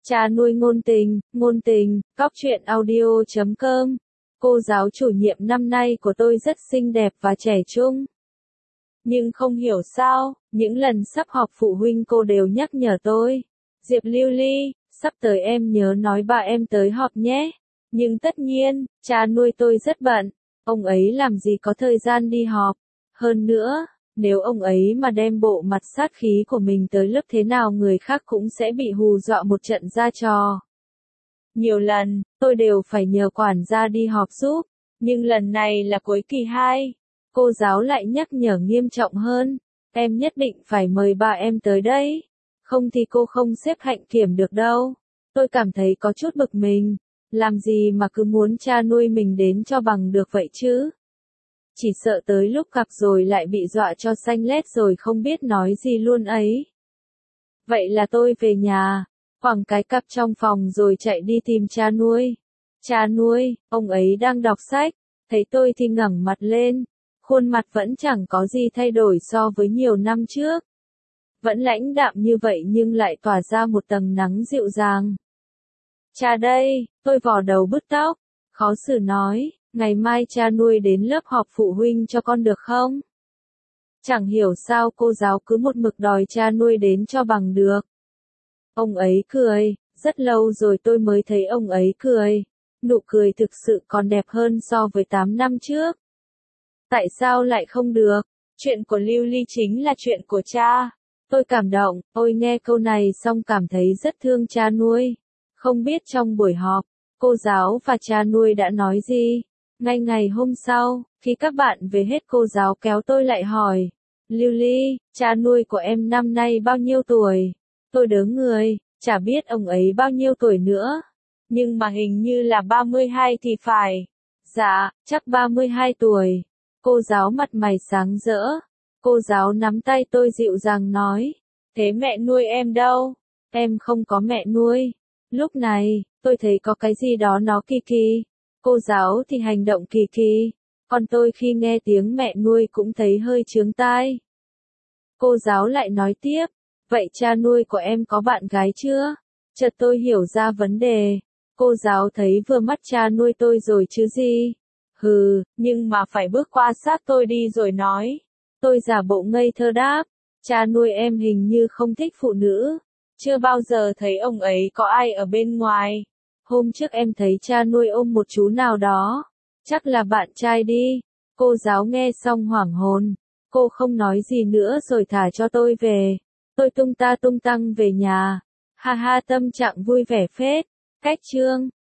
Cha nuôi ngôn tình, cóc truyện audio.com. Cô giáo chủ nhiệm năm nay của tôi rất xinh đẹp và trẻ trung. Nhưng không hiểu sao, những lần sắp họp phụ huynh cô đều nhắc nhở tôi. Diệp Lưu Ly, sắp tới em nhớ nói ba em tới họp nhé. Nhưng tất nhiên, cha nuôi tôi rất bận. Ông ấy làm gì có thời gian đi họp. Hơn nữa, nếu ông ấy mà đem bộ mặt sát khí của mình tới lớp thế nào người khác cũng sẽ bị hù dọa một trận ra trò. Nhiều lần, tôi đều phải nhờ quản gia đi họp giúp, nhưng lần này là cuối kỳ 2. Cô giáo lại nhắc nhở nghiêm trọng hơn, em nhất định phải mời ba em tới đấy, không thì cô không xếp hạnh kiểm được đâu. Tôi cảm thấy có chút bực mình, làm gì mà cứ muốn cha nuôi mình đến cho bằng được vậy chứ? Chỉ sợ tới lúc gặp rồi lại bị dọa cho xanh lét rồi không biết nói gì luôn ấy. Vậy là tôi về nhà, quẳng cái cặp trong phòng rồi chạy đi tìm cha nuôi. Cha nuôi, ông ấy đang đọc sách, thấy tôi thì ngẩng mặt lên, khuôn mặt vẫn chẳng có gì thay đổi so với nhiều năm trước. Vẫn lãnh đạm như vậy nhưng lại tỏa ra một tầng nắng dịu dàng. Cha đây, tôi vò đầu bứt tóc, khó xử nói. Ngày mai cha nuôi đến lớp họp phụ huynh cho con được không? Chẳng hiểu sao cô giáo cứ một mực đòi cha nuôi đến cho bằng được. Ông ấy cười, rất lâu rồi tôi mới thấy ông ấy cười. Nụ cười thực sự còn đẹp hơn so với 8 năm trước. Tại sao lại không được? Chuyện của Lưu Ly chính là chuyện của cha. Tôi cảm động, ôi nghe câu này xong cảm thấy rất thương cha nuôi. Không biết trong buổi họp, cô giáo và cha nuôi đã nói gì? Ngay ngày hôm sau, khi các bạn về hết cô giáo kéo tôi lại hỏi. Lưu Ly, cha nuôi của em năm nay bao nhiêu tuổi? Tôi đớ người, chả biết ông ấy bao nhiêu tuổi nữa. Nhưng mà hình như là 32 thì phải. Dạ, chắc 32 tuổi. Cô giáo mặt mày sáng rỡ. Cô giáo nắm tay tôi dịu dàng nói. Thế mẹ nuôi em đâu? Em không có mẹ nuôi. Lúc này, tôi thấy có cái gì đó nó kỳ kỳ. Cô giáo thì hành động kỳ kỳ, còn tôi khi nghe tiếng mẹ nuôi cũng thấy hơi chướng tai. Cô giáo lại nói tiếp, vậy cha nuôi của em có bạn gái chưa? Chợt tôi hiểu ra vấn đề. Cô giáo thấy vừa mắt cha nuôi tôi rồi chứ gì. Hừ, nhưng mà phải bước qua sát tôi đi rồi nói. Tôi giả bộ ngây thơ đáp, cha nuôi em hình như không thích phụ nữ. Chưa bao giờ thấy ông ấy có ai ở bên ngoài. Hôm trước em thấy cha nuôi ôm một chú nào đó. Chắc là bạn trai đi. Cô giáo nghe xong hoảng hồn. Cô không nói gì nữa rồi thả cho tôi về. Tôi tung ta tung tăng về nhà. Ha ha tâm trạng vui vẻ phết. Cách chương.